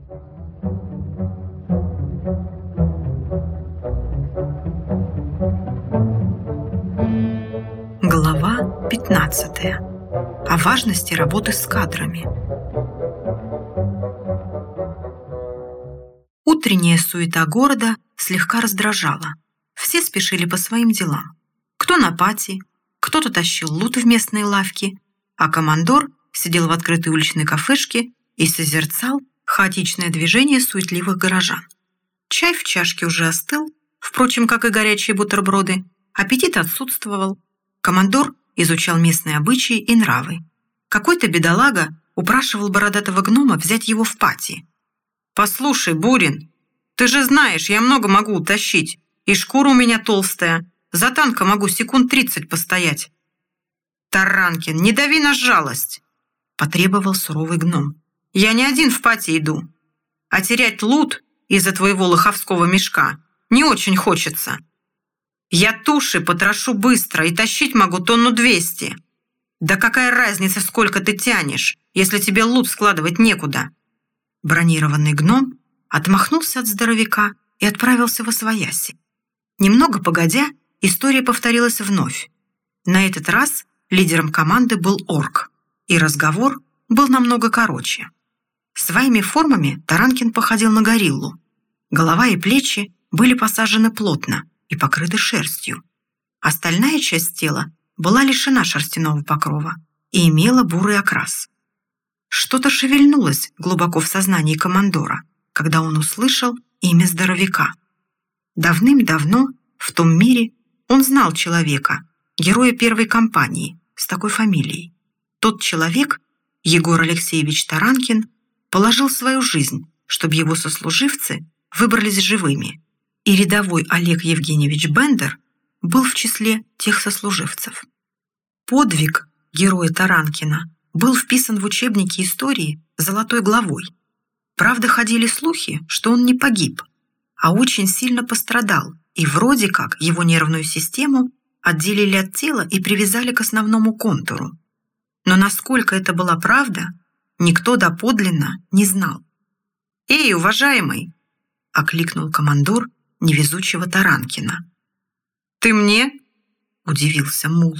Глава 15. О важности работы с кадрами. Утренняя суета города слегка раздражала. Все спешили по своим делам. Кто на пати, кто-то тащил лут в местные лавки, а командор сидел в открытой уличной кафешке и созерцал хаотичное движение суетливых горожан. Чай в чашке уже остыл, впрочем, как и горячие бутерброды. Аппетит отсутствовал. Командор изучал местные обычаи и нравы. Какой-то бедолага упрашивал бородатого гнома взять его в пати. «Послушай, Бурин, ты же знаешь, я много могу утащить, и шкура у меня толстая. За танка могу секунд 30 постоять». «Таранкин, не дави на жалость!» – потребовал суровый гном. «Я не один в пати иду, а терять лут из-за твоего лоховского мешка не очень хочется. Я туши потрошу быстро и тащить могу 200 тонн. Да какая разница, сколько ты тянешь, если тебе лут складывать некуда?» Бронированный гном отмахнулся от здоровяка и отправился восвояси. Немного погодя, история повторилась вновь. На этот раз лидером команды был орк, и разговор был намного короче. Своими формами Таранкин походил на гориллу. Голова и плечи были посажены плотно и покрыты шерстью. Остальная часть тела была лишена шерстяного покрова и имела бурый окрас. Что-то шевельнулось глубоко в сознании командора, когда он услышал имя здоровяка. Давным-давно в том мире он знал человека, героя первой кампании, с такой фамилией. Тот человек, Егор Алексеевич Таранкин, положил свою жизнь, чтобы его сослуживцы выбрались живыми, и рядовой Олег Евгеньевич Бендер был в числе тех сослуживцев. Подвиг героя Таранкина был вписан в учебники истории золотой главой. Правда, ходили слухи, что он не погиб, а очень сильно пострадал, и вроде как его нервную систему отделили от тела и привязали к основному контуру. Но насколько это была правда, никто доподлинно не знал. «Эй, уважаемый!» – окликнул командор невезучего Таранкина. «Ты мне?» – удивился мул.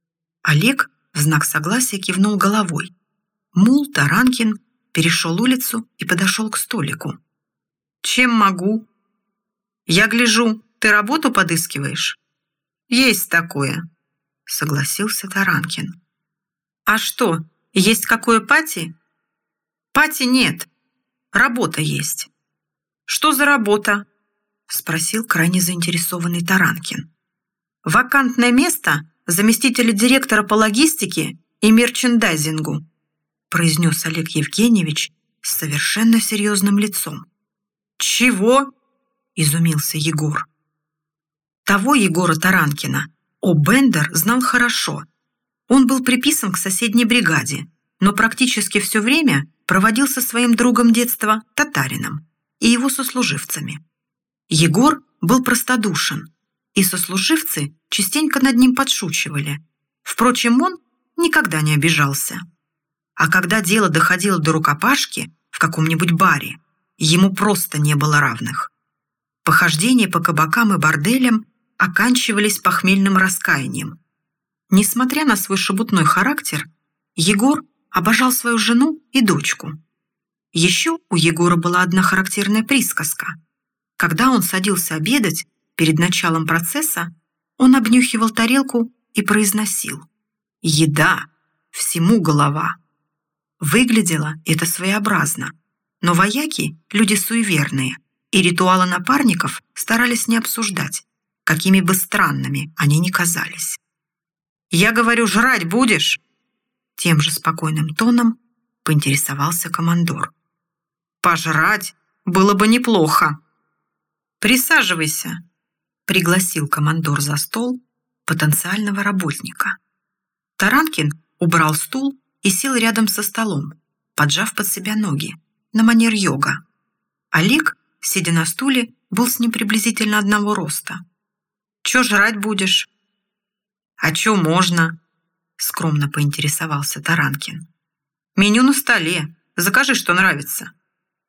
Олег в знак согласия кивнул головой. Мул Таранкин перешел улицу и подошел к столику. «Чем могу?» «Я гляжу, ты работу подыскиваешь?» «Есть такое», — согласился Таранкин. «А что, есть какое пати?» «Пати нет, работа есть». «Что за работа?» — спросил крайне заинтересованный Таранкин. «Вакантное место заместителя директора по логистике и мерчендайзингу», произнес Олег Евгеньевич с совершенно серьезным лицом. «Чего?» – изумился Егор. Того Егора Таранкина Бендер знал хорошо. Он был приписан к соседней бригаде, но практически все время проводил со своим другом детства татарином и его сослуживцами. Егор был простодушен, и сослуживцы частенько над ним подшучивали. Впрочем, он никогда не обижался. А когда дело доходило до рукопашки в каком-нибудь баре, ему просто не было равных. Похождения по кабакам и борделям оканчивались похмельным раскаянием. Несмотря на свой шебутной характер, Егор обожал свою жену и дочку. Еще у Егора была одна характерная присказка. Когда он садился обедать, перед началом процесса он обнюхивал тарелку и произносил: «Еда, всему голова». Выглядело это своеобразно, но вояки – люди суеверные, и ритуалы напарников старались не обсуждать, какими бы странными они ни казались. «Я говорю, жрать будешь?» Тем же спокойным тоном поинтересовался командор. «Пожрать было бы неплохо». «Присаживайся», – пригласил командор за стол потенциального работника. Таранкин убрал стул и сел рядом со столом, поджав под себя ноги, на манер йога. Олег, сидя на стуле, был с ним приблизительно одного роста. «Чё жрать будешь?» «А чё можно?» — скромно поинтересовался Таранкин. «Меню на столе. Закажи, что нравится».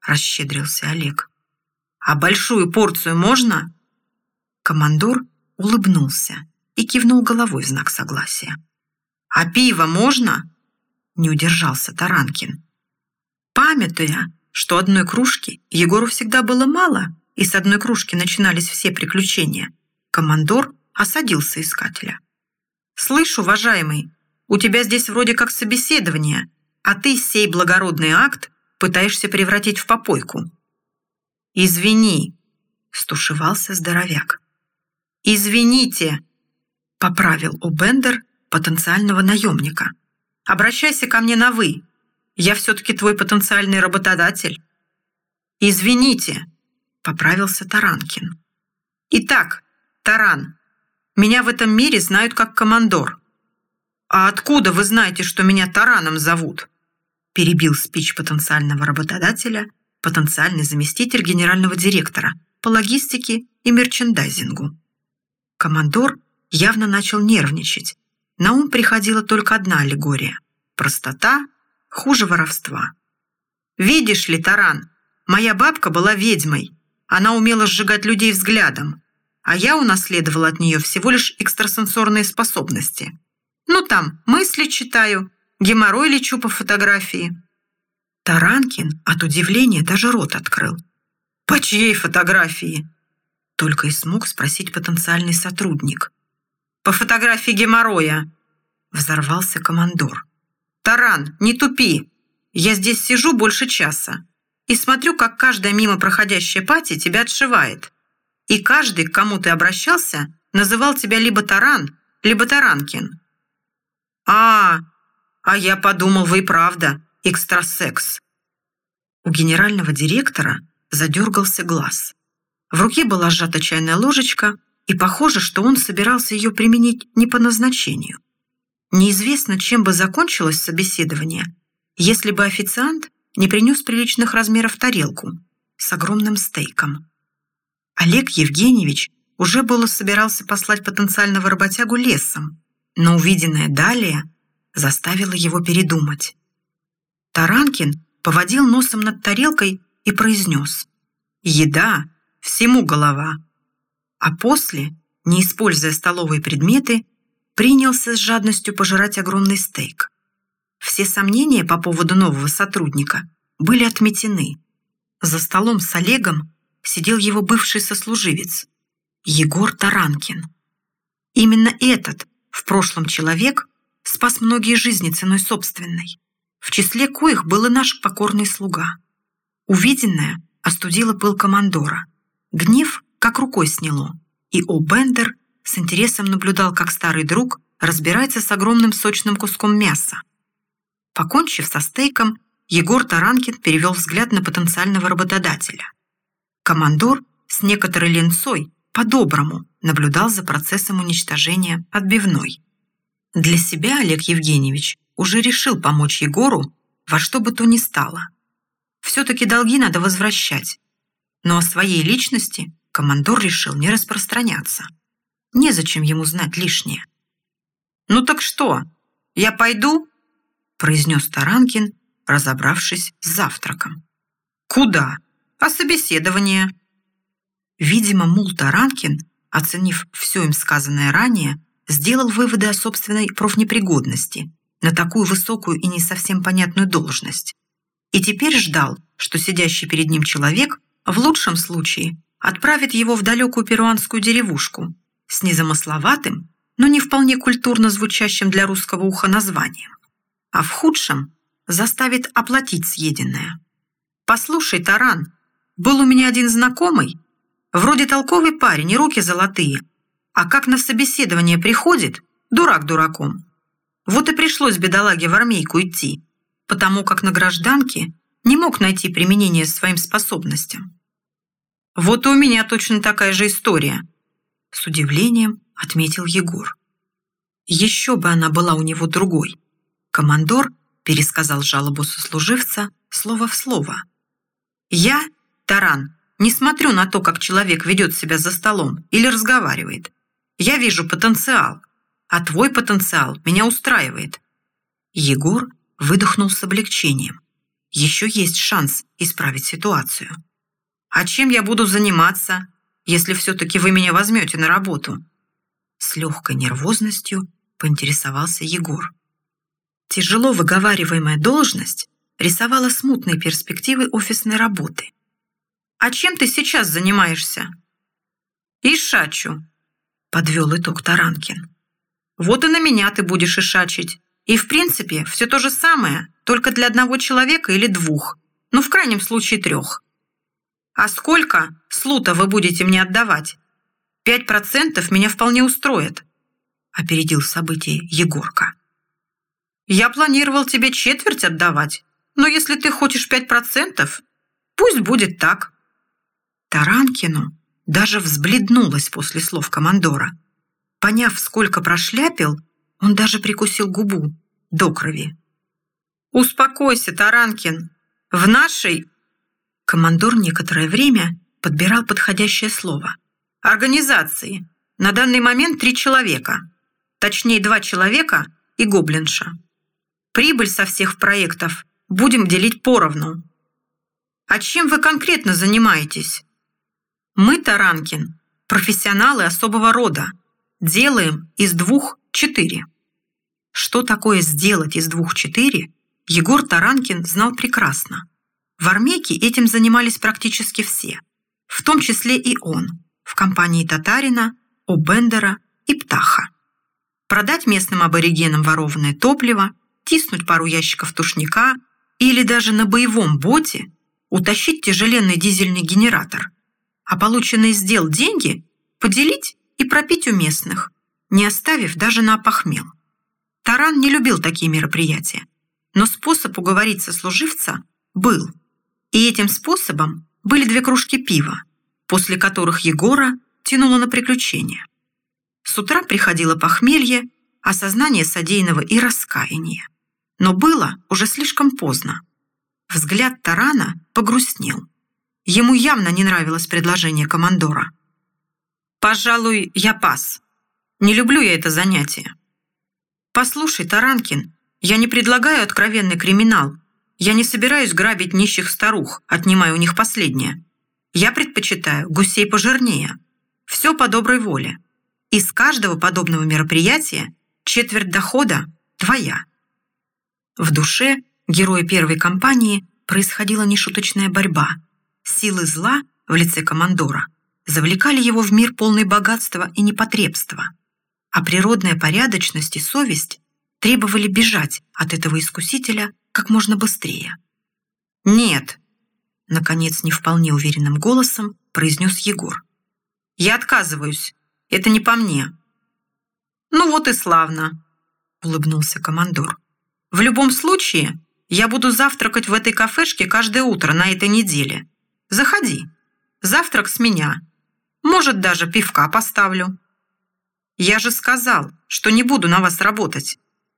расщедрился Олег. «А большую порцию можно?» Командор улыбнулся и кивнул головой в знак согласия. «А пиво можно?» Не удержался Таранкин. Памятуя, что одной кружки Егору всегда было мало, и с одной кружки начинались все приключения, командор осадил соискателя. «Слышь, уважаемый, у тебя здесь вроде как собеседование, а ты сей благородный акт пытаешься превратить в попойку». «Извини», — стушевался здоровяк. «Извините», — поправил О'Бендер потенциального наемника. «Обращайся ко мне на «вы». Я все-таки твой потенциальный работодатель». «Извините», — поправился Таранкин. «Итак, Таран, меня в этом мире знают как командор». «А откуда вы знаете, что меня Тараном зовут?» Перебил спич потенциального работодателя потенциальный заместитель генерального директора по логистике и мерчендайзингу. Командор явно начал нервничать. На ум приходила только одна аллегория – простота хуже воровства. «Видишь ли, Таран, моя бабка была ведьмой. Она умела сжигать людей взглядом, а я унаследовала от нее всего лишь экстрасенсорные способности. Ну там, мысли читаю, геморрой лечу по фотографии». Таранкин от удивления даже рот открыл. «По чьей фотографии?» Только и смог спросить потенциальный сотрудник. «По фотографии геморроя», — взорвался командор. «Таран, не тупи. Я здесь сижу больше часа и смотрю, как каждая мимо проходящая пати тебя отшивает. И каждый, к кому ты обращался, называл тебя либо Таран, либо Таранкин». А я подумал, вы и правда экстрасекс». У генерального директора задергался глаз. В руке была сжата чайная ложечка, и похоже, что он собирался ее применить не по назначению. Неизвестно, чем бы закончилось собеседование, если бы официант не принес приличных размеров тарелку с огромным стейком. Олег Евгеньевич уже было собирался послать потенциального работягу лесом, но увиденное далее заставило его передумать. Таранкин поводил носом над тарелкой и произнес: «Еда – всему голова». А после, не используя столовые предметы, принялся с жадностью пожирать огромный стейк. Все сомнения по поводу нового сотрудника были отметены. За столом с Олегом сидел его бывший сослуживец Егор Таранкин. Именно этот, в прошлом человек, спас многие жизни ценой собственной, в числе коих был и наш покорный слуга. Увиденное остудило пыл командора. Гнев как рукой сняло, и О'Бендер с интересом наблюдал, как старый друг разбирается с огромным сочным куском мяса. Покончив со стейком, Егор Таранкин перевел взгляд на потенциального работодателя. Командор с некоторой ленцой по-доброму наблюдал за процессом уничтожения отбивной. Для себя Олег Евгеньевич уже решил помочь Егору во что бы то ни стало. Все-таки долги надо возвращать. Но о своей личности командор решил не распространяться. Незачем ему знать лишнее. «Ну так что, я пойду?» – произнес Таранкин, разобравшись с завтраком. «Куда? А собеседование?» Видимо, мул Таранкин, оценив все им сказанное ранее, сделал выводы о собственной профнепригодности на такую высокую и не совсем понятную должность. И теперь ждал, что сидящий перед ним человек в лучшем случае отправит его в далекую перуанскую деревушку с незамысловатым, но не вполне культурно звучащим для русского уха названием, а в худшем заставит оплатить съеденное. «Послушай, Таран, был у меня один знакомый, вроде толковый парень и руки золотые, а как на собеседование приходит, дурак дураком. Вот и пришлось бедолаге в армейку идти, потому как на гражданке не мог найти применение своим способностям». «Вот и у меня точно такая же история», — с удивлением отметил Егор. Еще бы она была у него другой. Командор пересказал жалобу сослуживца слово в слово. «Я, Таран, не смотрю на то, как человек ведет себя за столом или разговаривает. Я вижу потенциал, а твой потенциал меня устраивает». Егор выдохнул с облегчением. еще есть шанс исправить ситуацию. «А чем я буду заниматься, если все-таки вы меня возьмете на работу?» С легкой нервозностью поинтересовался Егор. Тяжело выговариваемая должность рисовала смутные перспективы офисной работы. «А чем ты сейчас занимаешься?» «Ишачу», — подвел итог Таранкин. «Вот и на меня ты будешь ишачить. И, в принципе, все то же самое, только для одного человека или двух, ну, в крайнем случае 3. А сколько слута вы будете мне отдавать? 5% меня вполне устроит», — опередил события Егорка. «Я планировал тебе 1/4 отдавать, но если ты хочешь 5%, пусть будет так». Таранкину даже взбледнулось после слов командора. Поняв, сколько прошляпил, он даже прикусил губу до крови. «Успокойся, Таранкин. В нашей...» Командор некоторое время подбирал подходящее слово. «Организации. На данный момент 3 человека. Точнее, 2 человека и гоблинша. Прибыль со всех проектов будем делить поровну». «А чем вы конкретно занимаетесь?» «Мы, Таранкин, профессионалы особого рода. Делаем из 2 4». Что такое сделать из 2 4, Егор Таранкин знал прекрасно. В Армейке этим занимались практически все, в том числе и он, в компании Татарина, О'Бендера и Птаха. Продать местным аборигенам ворованное топливо, тиснуть пару ящиков тушника или даже на боевом боте утащить тяжеленный дизельный генератор, а полученные с дел деньги поделить и пропить у местных, не оставив даже на опохмел. Таран не любил такие мероприятия, но способ уговорить сослуживца был. И этим способом были 2 кружки пива, после которых Егора тянуло на приключения. С утра приходило похмелье, осознание содеянного и раскаяние. Но было уже слишком поздно. Взгляд Тарана погрустнел. Ему явно не нравилось предложение командора. «Пожалуй, я пас. Не люблю я это занятие». «Послушай, Таранкин, я не предлагаю откровенный криминал. Я не собираюсь грабить нищих старух, отнимая у них последнее. Я предпочитаю гусей пожирнее. Все по доброй воле. Из каждого подобного мероприятия 1/4 дохода твоя». В душе героя первой кампании происходила нешуточная борьба. Силы зла в лице командора завлекали его в мир полный богатства и непотребства, а природная порядочность и совесть требовали бежать от этого искусителя как можно быстрее. «Нет», — наконец не вполне уверенным голосом произнес Егор. «Я отказываюсь. Это не по мне». «Ну вот и славно», — улыбнулся командор. «В любом случае, я буду завтракать в этой кафешке каждое утро на этой неделе. Заходи. Завтрак с меня. Может, даже пивка поставлю». «Я же сказал, что не буду на вас работать».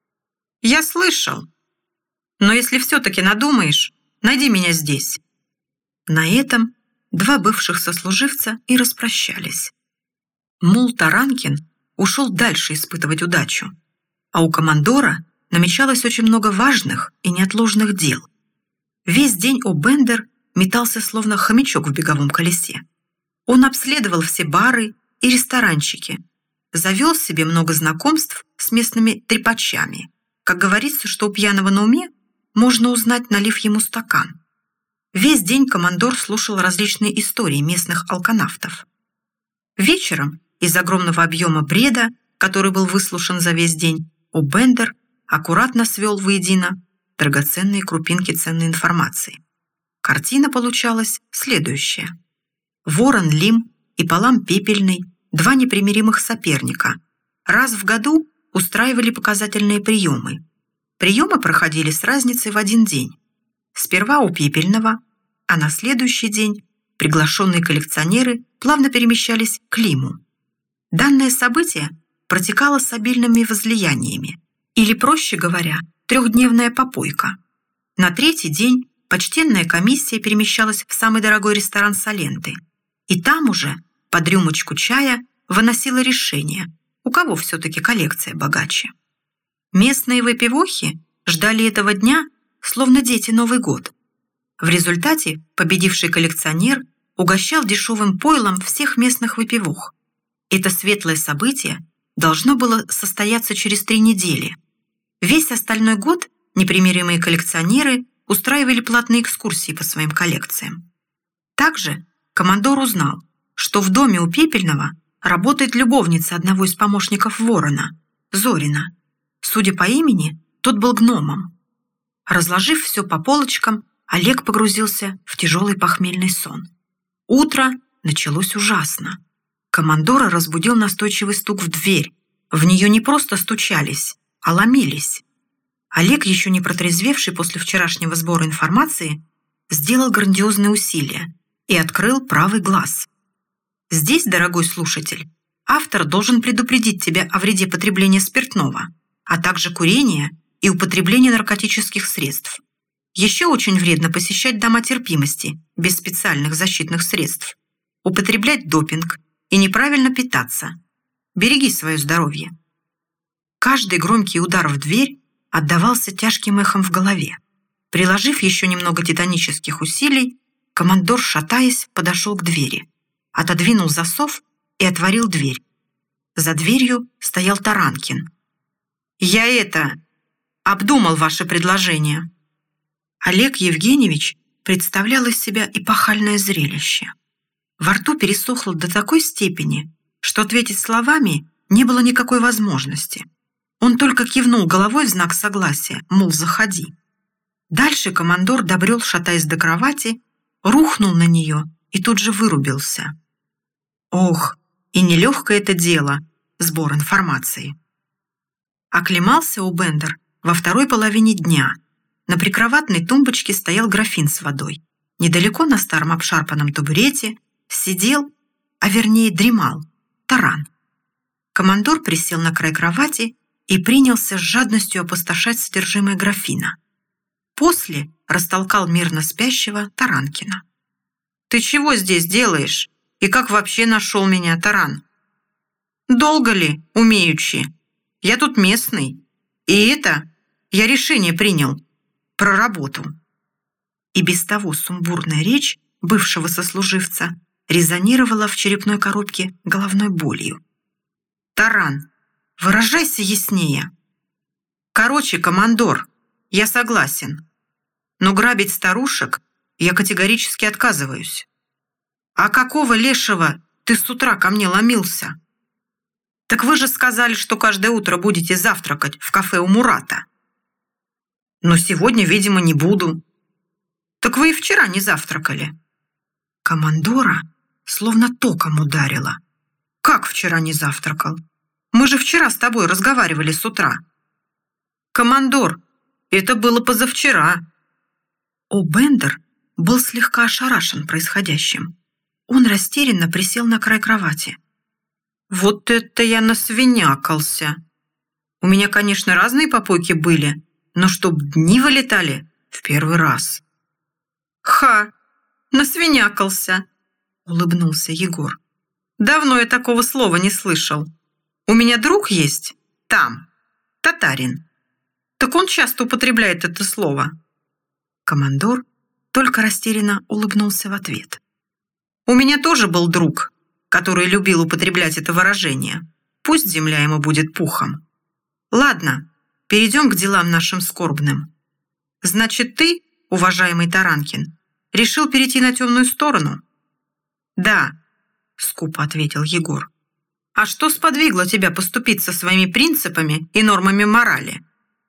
«Я слышал. Но если все-таки надумаешь, найди меня здесь». На этом 2 бывших сослуживца и распрощались. Мул Таранкин ушел дальше испытывать удачу, а у командора намечалось очень много важных и неотложных дел. Весь день О'Бендер метался словно хомячок в беговом колесе. Он обследовал все бары и ресторанчики, завел себе много знакомств с местными трепачами. Как говорится, что у пьяного на уме можно узнать, налив ему стакан. Весь день командор слушал различные истории местных алканавтов. Вечером из огромного объема бреда, который был выслушан за весь день, О'Бендер аккуратно свел воедино драгоценные крупинки ценной информации. Картина получалась следующая. Ворон Лим и Палам Пепельный, 2 непримиримых соперника, раз в году устраивали показательные приемы. Приемы проходили с разницей в 1 день. Сперва у Пепельного, а на следующий день приглашенные коллекционеры плавно перемещались к Лиму. Данное событие протекало с обильными возлияниями, или, проще говоря, 3-дневная попойка. На 3-й день почтенная комиссия перемещалась в самый дорогой ресторан Саленты, и там уже под рюмочку чая выносила решение, у кого все-таки коллекция богаче. Местные выпивохи ждали этого дня, словно дети Новый год, В результате победивший коллекционер угощал дешевым пойлом всех местных выпивох. Это светлое событие должно было состояться через 3 недели. Весь остальной год непримиримые коллекционеры устраивали платные экскурсии по своим коллекциям. Также командор узнал, что в доме у Пепельного работает любовница одного из помощников Ворона, Зорина. Судя по имени, тот был гномом. Разложив все по полочкам, Олег погрузился в тяжелый похмельный сон. Утро началось ужасно. Командора разбудил настойчивый стук в дверь. В нее не просто стучались, а ломились. Олег, еще не протрезвевший после вчерашнего сбора информации, сделал грандиозные усилия и открыл правый глаз. Здесь, дорогой слушатель, автор должен предупредить тебя о вреде потребления спиртного, а также курения и употребления наркотических средств. Еще очень вредно посещать дома терпимости без специальных защитных средств, употреблять допинг и неправильно питаться. Береги свое здоровье. Каждый громкий удар в дверь отдавался тяжким эхом в голове. Приложив еще немного титанических усилий, командор, шатаясь, подошел к двери, отодвинул засов и отворил дверь. За дверью стоял Таранкин. «Я обдумал ваше предложение». Олег Евгеньевич представлял из себя эпохальное зрелище. Во рту пересохло до такой степени, что ответить словами не было никакой возможности. Он только кивнул головой в знак согласия, мол, заходи. Дальше командор добрел, шатаясь до кровати, рухнул на нее и тут же вырубился. Ох, и нелегкое это дело — сбор информации. Оклемался Обендер во второй половине дня. На прикроватной тумбочке стоял графин с водой. Недалеко на старом обшарпанном табурете сидел, а вернее дремал, Таран. Командор присел на край кровати и принялся с жадностью опустошать содержимое графина. После растолкал мирно спящего Таранкина. «Ты чего здесь делаешь? И как вообще нашел меня, Таран?» «Долго ли, умеючи? Я тут местный. И я решение принял про работу». И без того сумбурная речь бывшего сослуживца резонировала в черепной коробке головной болью. «Таран, выражайся яснее». «Короче, командор, я согласен. Но грабить старушек я категорически отказываюсь». «А какого лешего ты с утра ко мне ломился?» «Так вы же сказали, что каждое утро будете завтракать в кафе у Мурата». «Но сегодня, видимо, не буду». «Так вы и вчера не завтракали». Командора словно током ударило. «Как вчера не завтракал? Мы же вчера с тобой разговаривали с утра». «Командор, это было позавчера». Обендер был слегка ошарашен происходящим. Он растерянно присел на край кровати. «Вот это я насвинякался. У меня, конечно, разные попойки были, но чтоб дни вылетали в первый раз». «Ха! Насвинякался!» — улыбнулся Егор. «Давно я такого слова не слышал. У меня друг есть там, татарин. Так он часто употребляет это слово». Командор только растерянно улыбнулся в ответ. «У меня тоже был друг, который любил употреблять это выражение. Пусть земля ему будет пухом. Ладно, перейдем к делам нашим скорбным. Значит, ты, уважаемый Таранкин, решил перейти на темную сторону?» «Да», — скупо ответил Егор. «А что сподвигло тебя поступить со своими принципами и нормами морали?»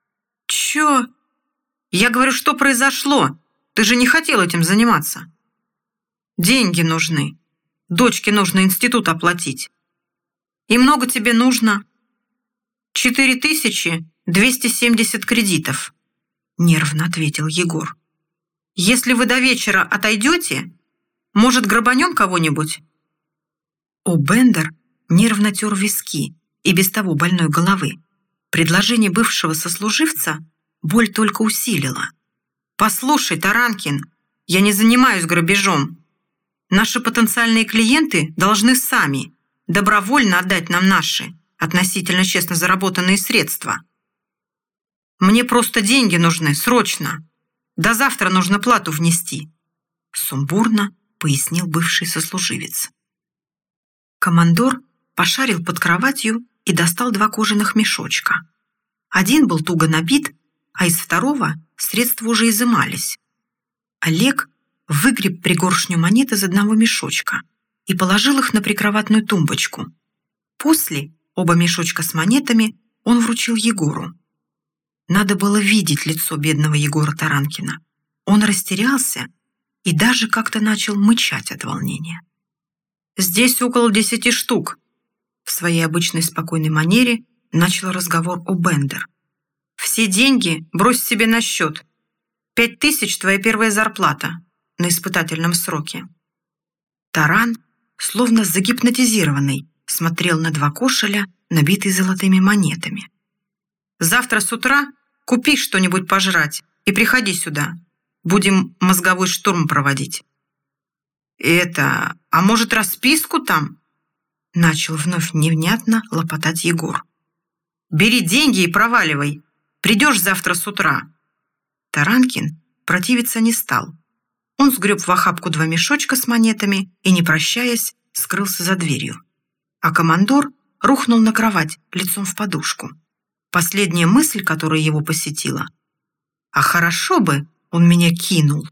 «Чё?» «Я говорю, что произошло? Ты же не хотел этим заниматься». «Деньги нужны. Дочке нужно институт оплатить». «И много тебе нужно?» 4270 кредитов», — нервно ответил Егор. «Если вы до вечера отойдете, может, грабанем кого-нибудь?» Обендер нервно тер виски и без того больной головы. Предложение бывшего сослуживца боль только усилила. «Послушай, Таранкин, я не занимаюсь грабежом. Наши потенциальные клиенты должны сами добровольно отдать нам наши относительно честно заработанные средства. Мне просто деньги нужны, срочно. До завтра нужно плату внести», — сумбурно пояснил бывший сослуживец. Командор пошарил под кроватью и достал 2 кожаных мешочка. Один был туго набит, а из второго средства уже изымались. Олег выгреб пригоршню монет из одного мешочка и положил их на прикроватную тумбочку. После оба мешочка с монетами он вручил Егору. Надо было видеть лицо бедного Егора Таранкина. Он растерялся и даже как-то начал мычать от волнения. «Здесь около 10 штук», — в своей обычной спокойной манере начал разговор О'Бендер. «Все деньги брось себе на счет. 5000 — твоя первая зарплата на испытательном сроке». Таран, словно загипнотизированный, смотрел на 2 кошеля, набитые золотыми монетами. «Завтра с утра купи что-нибудь пожрать и приходи сюда. Будем мозговой штурм проводить». А может, расписку там?» Начал вновь невнятно лопотать Егор. «Бери деньги и проваливай. Придешь завтра с утра». Таранкин противиться не стал. Он сгреб в охапку 2 мешочка с монетами и, не прощаясь, скрылся за дверью. А командор рухнул на кровать лицом в подушку. Последняя мысль, которая его посетила: «А хорошо бы он меня кинул».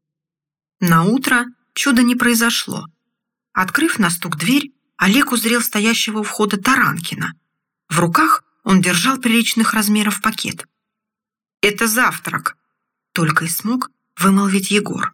Наутро чуда не произошло. Открыв на стук дверь, Олег узрел стоящего у входа Таранкина. В руках он держал приличных размеров пакет. «Это завтрак», — только и смог вымолвить Егор.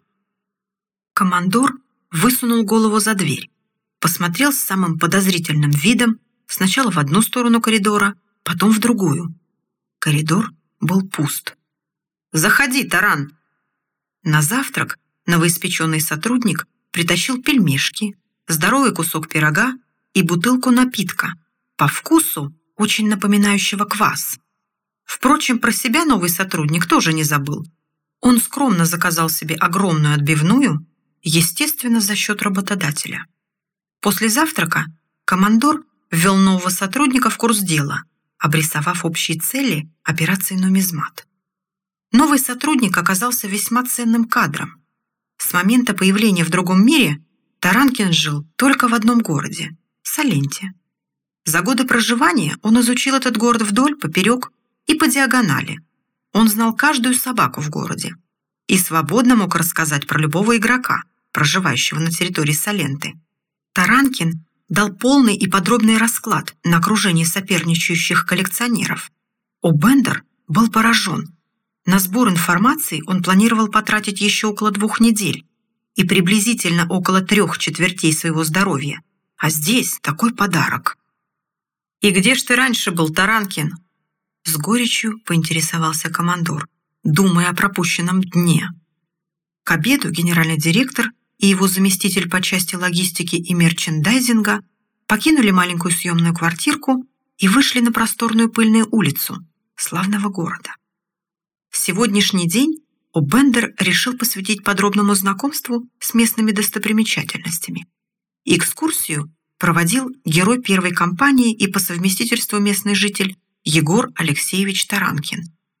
Командор высунул голову за дверь, посмотрел с самым подозрительным видом сначала в одну сторону коридора, потом в другую. Коридор был пуст. «Заходи, Таран!» На завтрак новоиспеченный сотрудник притащил пельмешки, здоровый кусок пирога и бутылку напитка, по вкусу очень напоминающего квас. Впрочем, про себя новый сотрудник тоже не забыл. Он скромно заказал себе огромную отбивную, естественно, за счет работодателя. После завтрака командор ввел нового сотрудника в курс дела, обрисовав общие цели операции «Нумизмат». Новый сотрудник оказался весьма ценным кадром. С момента появления в другом мире Таранкин жил только в одном городе – Саленте. За годы проживания он изучил этот город вдоль, поперек и по диагонали. Он знал каждую собаку в городе и свободно мог рассказать про любого игрока, проживающего на территории Саленты. Таранкин дал полный и подробный расклад на окружение соперничающих коллекционеров. О'Бендер был поражен. На сбор информации он планировал потратить еще около 2 недель и приблизительно около 3/4 своего здоровья. А здесь такой подарок. «И где ж ты раньше был, Таранкин?» С горечью поинтересовался командор, думая о пропущенном дне. К обеду генеральный директор и его заместитель по части логистики и мерчендайзинга покинули маленькую съемную квартирку и вышли на просторную пыльную улицу славного города. Сегодняшний день О'Бендер решил посвятить подробному знакомству с местными достопримечательностями. Экскурсию проводил герой первой кампании и по совместительству местный житель Егор Алексеевич Таранкин.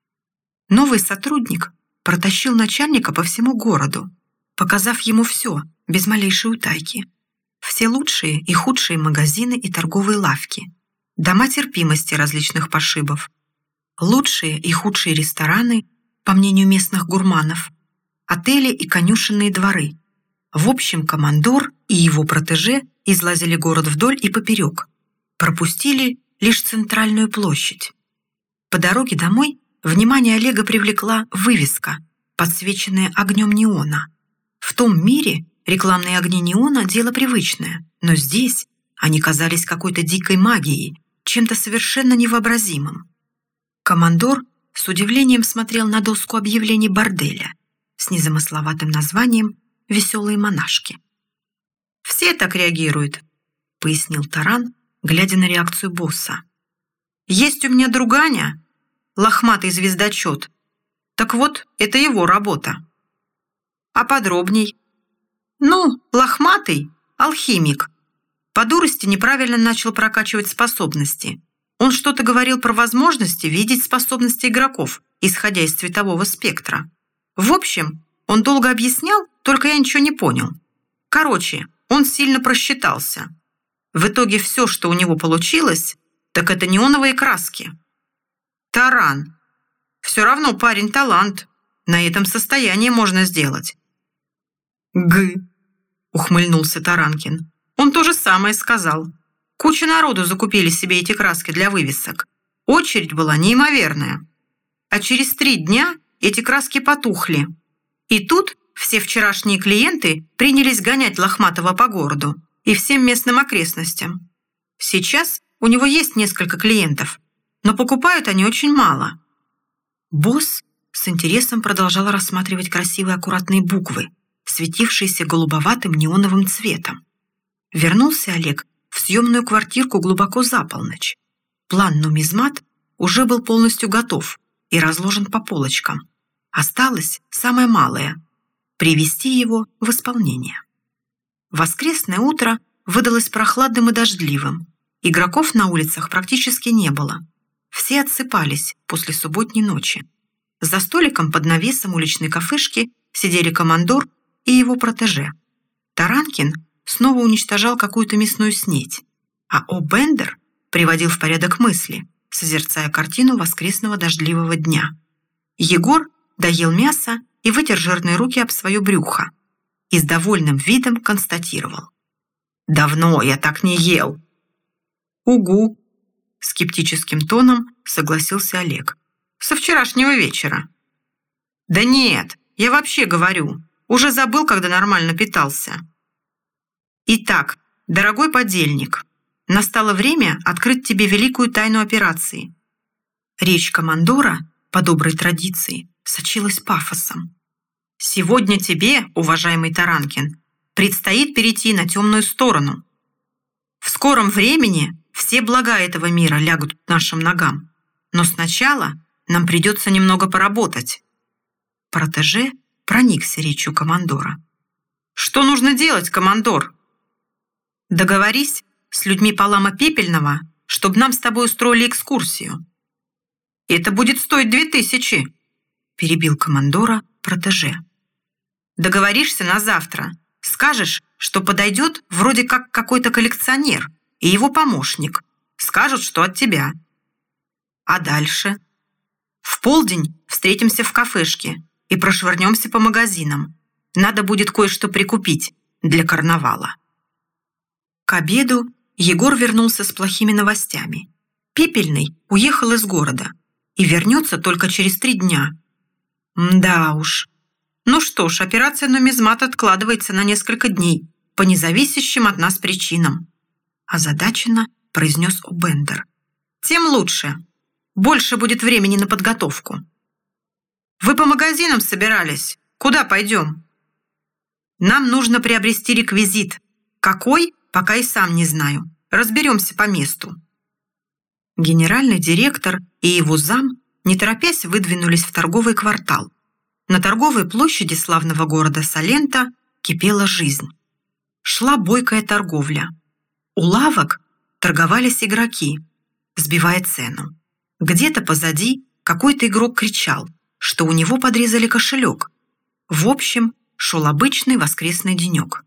Новый сотрудник протащил начальника по всему городу, показав ему все, без малейшей утайки. Все лучшие и худшие магазины и торговые лавки, дома терпимости различных пошибов, лучшие и худшие рестораны, по мнению местных гурманов, отели и конюшенные дворы. В общем, командор и его протеже излазили город вдоль и поперек, пропустили лишь центральную площадь. По дороге домой внимание Олега привлекла вывеска, подсвеченная огнем неона. В том мире рекламные огни неона – дело привычное, но здесь они казались какой-то дикой магией, чем-то совершенно невообразимым. Командор с удивлением смотрел на доску объявлений борделя с незамысловатым названием «Веселые монашки». «Все так реагируют», — пояснил Таран, глядя на реакцию босса. «Есть у меня друганя, лохматый звездочет. Так вот, это его работа». «А подробней?» «Ну, лохматый — алхимик. По дурости неправильно начал прокачивать способности. Он что-то говорил про возможности видеть способности игроков, исходя из цветового спектра. В общем, он долго объяснял, только я ничего не понял. Короче, он сильно просчитался. В итоге все, что у него получилось, так это неоновые краски. Таран. Все равно парень талант. На этом состоянии можно сделать. Г. Ухмыльнулся Таранкин. Он то же самое сказал. Куча народу закупили себе эти краски для вывесок. Очередь была неимоверная. А через 3 дня эти краски потухли. И тут все вчерашние клиенты принялись гонять Лохматова по городу и всем местным окрестностям. Сейчас у него есть несколько клиентов, но покупают они очень мало. Босс с интересом продолжал рассматривать красивые аккуратные буквы, светившиеся голубоватым неоновым цветом. Вернулся Олег в съемную квартирку глубоко за полночь. План нумизмат уже был полностью готов и разложен по полочкам. Осталось самое малое – привести его в исполнение. Воскресное утро выдалось прохладным и дождливым. Игроков на улицах практически не было. Все отсыпались после субботней ночи. За столиком под навесом уличной кафешки сидели командор и его протеже. Таранкин снова уничтожал какую-то мясную снеть, а О'Бендер приводил в порядок мысли, созерцая картину воскресного дождливого дня. Егор доел мясо и вытер жирные руки об свое брюхо и с довольным видом констатировал: «Давно я так не ел». «Угу», — скептическим тоном согласился Олег. «Со вчерашнего вечера». «Да нет, я вообще говорю, уже забыл, когда нормально питался». «Итак, дорогой подельник, настало время открыть тебе великую тайну операции». Речь командора, по доброй традиции, сочилась пафосом. «Сегодня тебе, уважаемый Таранкин, предстоит перейти на темную сторону. В скором времени все блага этого мира лягут к нашим ногам, но сначала нам придется немного поработать». Протеже проникся речью командора. «Что нужно делать, командор?» «Договорись с людьми Палама Пепельного, чтобы нам с тобой устроили экскурсию». «Это будет стоить 2000», — перебил командора протеже. «Договоришься на завтра. Скажешь, что подойдет вроде как какой-то коллекционер и его помощник. Скажут, что от тебя. А дальше? В полдень встретимся в кафешке и прошвырнемся по магазинам. Надо будет кое-что прикупить для карнавала». К обеду Егор вернулся с плохими новостями. Пепельный уехал из города и вернется только через 3 дня. Да уж. Ну что ж, операция нумизмат откладывается на несколько дней по независящим от нас причинам. Озадаченно произнес О'Бендер. Тем лучше. Больше будет времени на подготовку. Вы по магазинам собирались? Куда пойдем? Нам нужно приобрести реквизит. Какой? Пока и сам не знаю. Разберемся по месту. Генеральный директор и его зам, не торопясь, выдвинулись в торговый квартал. На торговой площади славного города Салента кипела жизнь. Шла бойкая торговля. У лавок торговались игроки, сбивая цену. Где-то позади какой-то игрок кричал, что у него подрезали кошелек. В общем, шел обычный воскресный денек.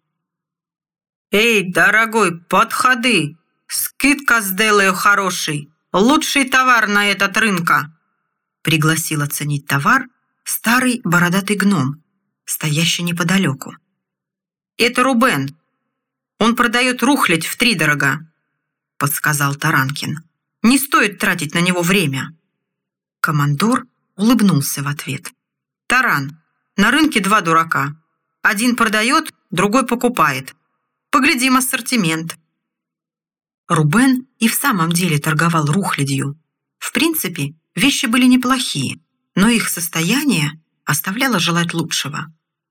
«Эй, дорогой, подходи! Скидка сделаю хороший! Лучший товар на этот рынка!» Пригласил оценить товар старый бородатый гном, стоящий неподалеку. «Это Рубен. Он продает рухлядь втридорога», — подсказал Таранкин. «Не стоит тратить на него время». Командор улыбнулся в ответ. «Таран, на рынке 2 дурака. Один продает, другой покупает. Поглядим ассортимент». Рубен и в самом деле торговал рухлядью. В принципе, вещи были неплохие, но их состояние оставляло желать лучшего.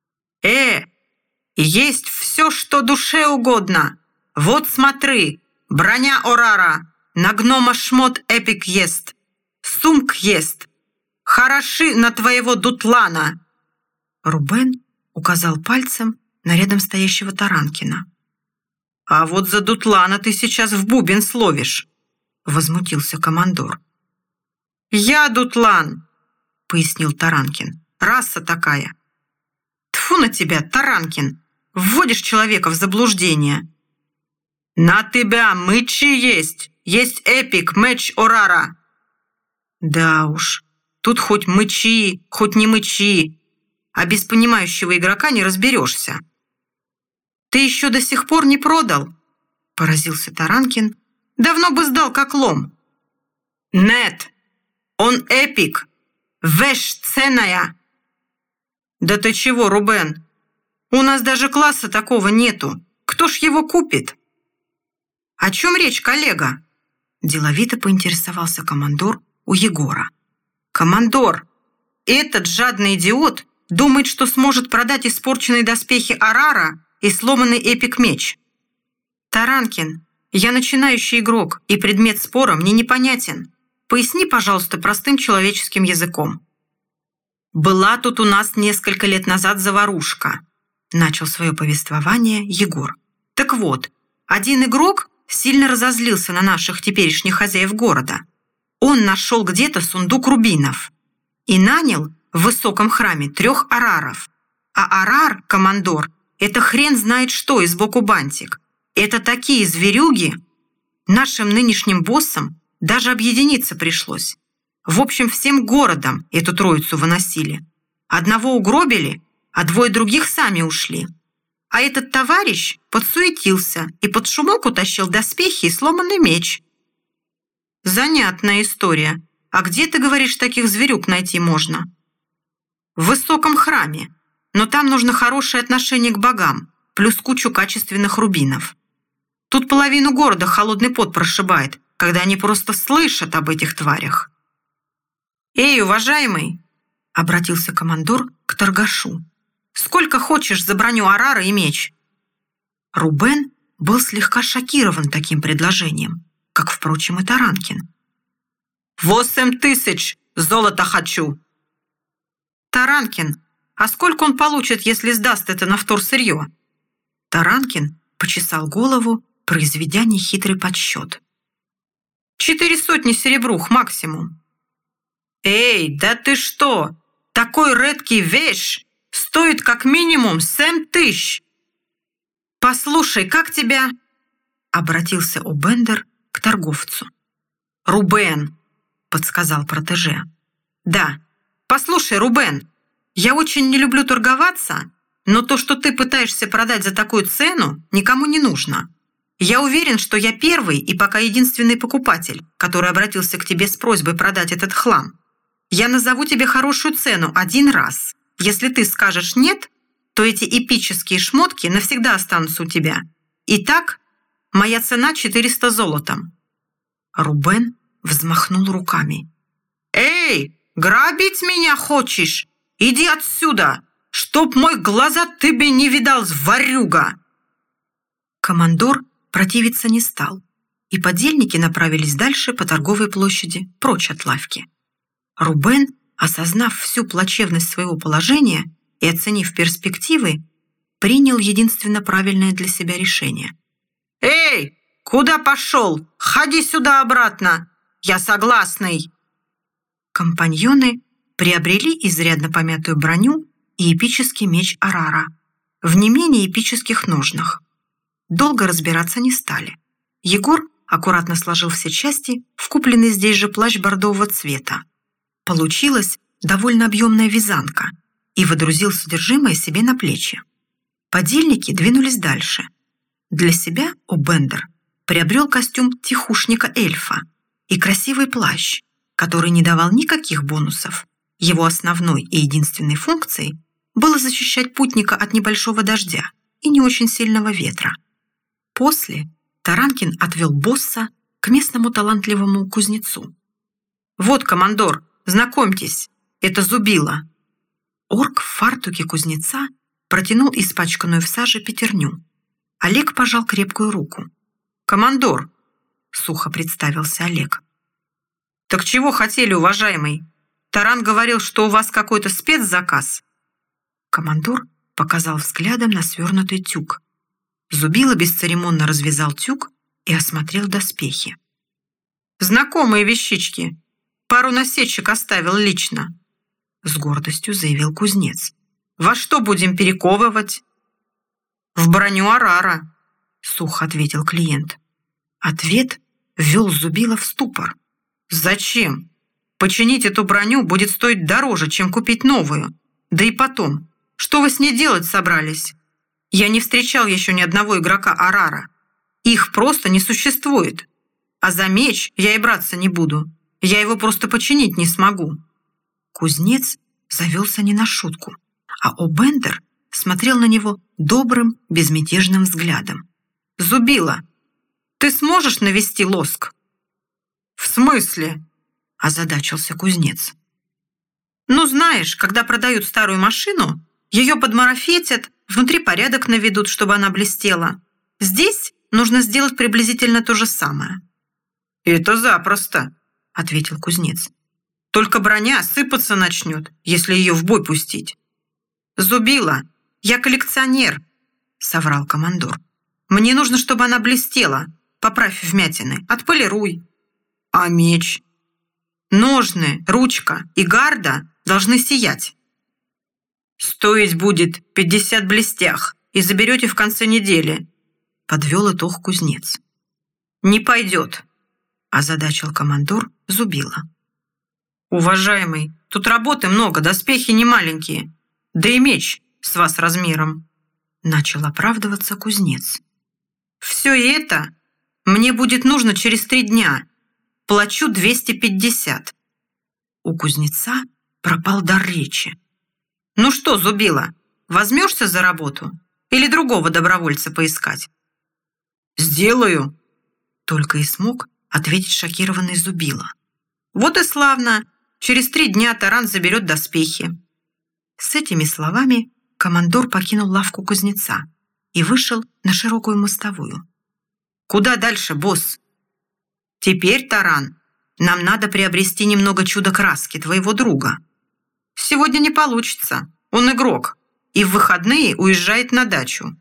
Есть все, что душе угодно. Вот смотри, броня Орара, на гнома шмот эпик есть, сумк есть. Хороши на твоего дутлана». Рубен указал пальцем на рядом стоящего Таранкина. «А вот за дутлана ты сейчас в бубен словишь», — возмутился командор. «Я дутлан», — пояснил Таранкин. Раса такая. Тьфу на тебя, Таранкин! Вводишь человека в заблуждение. На тебя мычи есть! Есть эпик меч Орара. Да уж, тут хоть мычи, хоть не мычи, а без понимающего игрока не разберешься. Ты еще до сих пор не продал? Поразился Таранкин. Давно бы сдал как лом. Нет, он эпик, вещь ценная. Да ты чего, Рубен? У нас даже класса такого нету. Кто ж его купит? О чем речь, коллега? Деловито поинтересовался командор у Егора. Командор, этот жадный идиот думает, что сможет продать испорченные доспехи Орара и сломанный эпик-меч. Таранкин, я начинающий игрок, и предмет спора мне непонятен. Поясни, пожалуйста, простым человеческим языком. Была тут у нас несколько лет назад заварушка. Начал свое повествование Егор. Так вот, один игрок сильно разозлился на наших теперешних хозяев города. Он нашел где-то сундук рубинов и нанял в высоком храме 3 ораров. А орар, командор, это хрен знает что и сбоку бантик. Это такие зверюги. Нашим нынешним боссам даже объединиться пришлось. В общем, всем городом эту троицу выносили. Одного угробили, а 2 других сами ушли. А этот товарищ подсуетился и под шумок утащил доспехи и сломанный меч. Занятная история. А где, ты говоришь, таких зверюк найти можно? В высоком храме. Но там нужно хорошее отношение к богам, плюс кучу качественных рубинов. Тут половину города холодный пот прошибает, когда они просто слышат об этих тварях. «Эй, уважаемый!» — обратился командор к торгашу. «Сколько хочешь за броню Орара и меч?» Рубен был слегка шокирован таким предложением, как, впрочем, и Таранкин. 8000 золота хочу!» «Таранкин, а сколько он получит, если сдаст это на вторсырье?» Таранкин почесал голову, произведя нехитрый подсчет. 400 серебрух максимум. «Эй, да ты что? Такой редкий вещь стоит как минимум 7000. Послушай, как тебя...» Обратился Обендер к торговцу. «Рубен», — подсказал протеже. «Да, послушай, Рубен, я очень не люблю торговаться, но то, что ты пытаешься продать за такую цену, никому не нужно. Я уверен, что я первый и пока единственный покупатель, который обратился к тебе с просьбой продать этот хлам. Я назову тебе хорошую цену 1 раз. Если ты скажешь «нет», то эти эпические шмотки навсегда останутся у тебя. Итак, моя цена 400 золотом». Рубен взмахнул руками. «Эй, грабить меня хочешь? Иди отсюда, чтоб мой глаза тебе не видал, зворюга!» Командор противиться не стал, и подельники направились дальше по торговой площади, прочь от лавки. Рубен, осознав всю плачевность своего положения и оценив перспективы, принял единственно правильное для себя решение. «Эй, куда пошел? Ходи сюда обратно! Я согласный!» Компаньоны приобрели изрядно помятую броню и эпический меч Орара в не менее эпических ножнах. Долго разбираться не стали. Егор аккуратно сложил все части в купленный здесь же плащ бордового цвета. Получилась довольно объемная вязанка и водрузил содержимое себе на плечи. Подельники двинулись дальше. Для себя Обендер приобрел костюм тихушника-эльфа и красивый плащ, который не давал никаких бонусов. Его основной и единственной функцией было защищать путника от небольшого дождя и не очень сильного ветра. После Таранкин отвел босса к местному талантливому кузнецу. «Вот, командор, знакомьтесь, это Зубила». Орк в фартуке кузнеца протянул испачканную в саже пятерню. Олег пожал крепкую руку. «Командор», — сухо представился Олег. «Так чего хотели, уважаемый? Таран говорил, что у вас какой-то спецзаказ». Командор показал взглядом на свернутый тюк. Зубила бесцеремонно развязал тюк и осмотрел доспехи. «Знакомые вещички. Пару насечек оставил лично. с гордостью заявил кузнец. «Во что будем перековывать?» «В броню Арара», — сухо ответил клиент. Ответ ввел Зубила в ступор. «Зачем? Починить эту броню будет стоить дороже, чем купить новую. Да и потом, что вы с ней делать собрались? Я не встречал еще ни одного игрока Арара. Их просто не существует. А за меч я и браться не буду. Я его просто починить не смогу». Кузнец завелся не на шутку, а О'Бендер смотрел на него добрым, безмятежным взглядом. «Зубила, ты сможешь навести лоск?» «В смысле?» – озадачился кузнец. «Ну, знаешь, когда продают старую машину, ее подмарафетят, внутри порядок наведут, чтобы она блестела. Здесь нужно сделать приблизительно то же самое». «Это запросто», – ответил кузнец. «Только броня сыпаться начнет, если ее в бой пустить». «Зубила, я коллекционер», – соврал командор. «Мне нужно, чтобы она блестела. Поправь вмятины, отполируй». «А меч?» «Ножны, ручка и гарда должны сиять». «Стоить будет 50 блестях, и заберете в конце недели», – подвел итог кузнец. «Не пойдет», – озадачил командор Зубила. «Уважаемый, тут работы много, доспехи не маленькие. Да и меч с вас размером», – начал оправдываться кузнец. «Все это мне будет нужно через 3 дня. Плачу 250. У кузнеца пропал дар речи. «Ну что, Зубила, возьмешься за работу? Или другого добровольца поискать?» «Сделаю», – только и смог ответить шокированный Зубила. «Вот и славно. Через 3 дня таран заберет доспехи». С этими словами командор покинул лавку кузнеца и вышел на широкую мостовую. «Куда дальше, босс?» «Теперь, таран, нам надо приобрести немного чудо-краски твоего друга. Сегодня не получится, он игрок, и в выходные уезжает на дачу.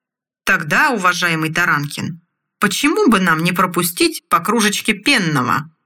Тогда, уважаемый Таранкин, почему бы нам не пропустить по кружечке пенного?»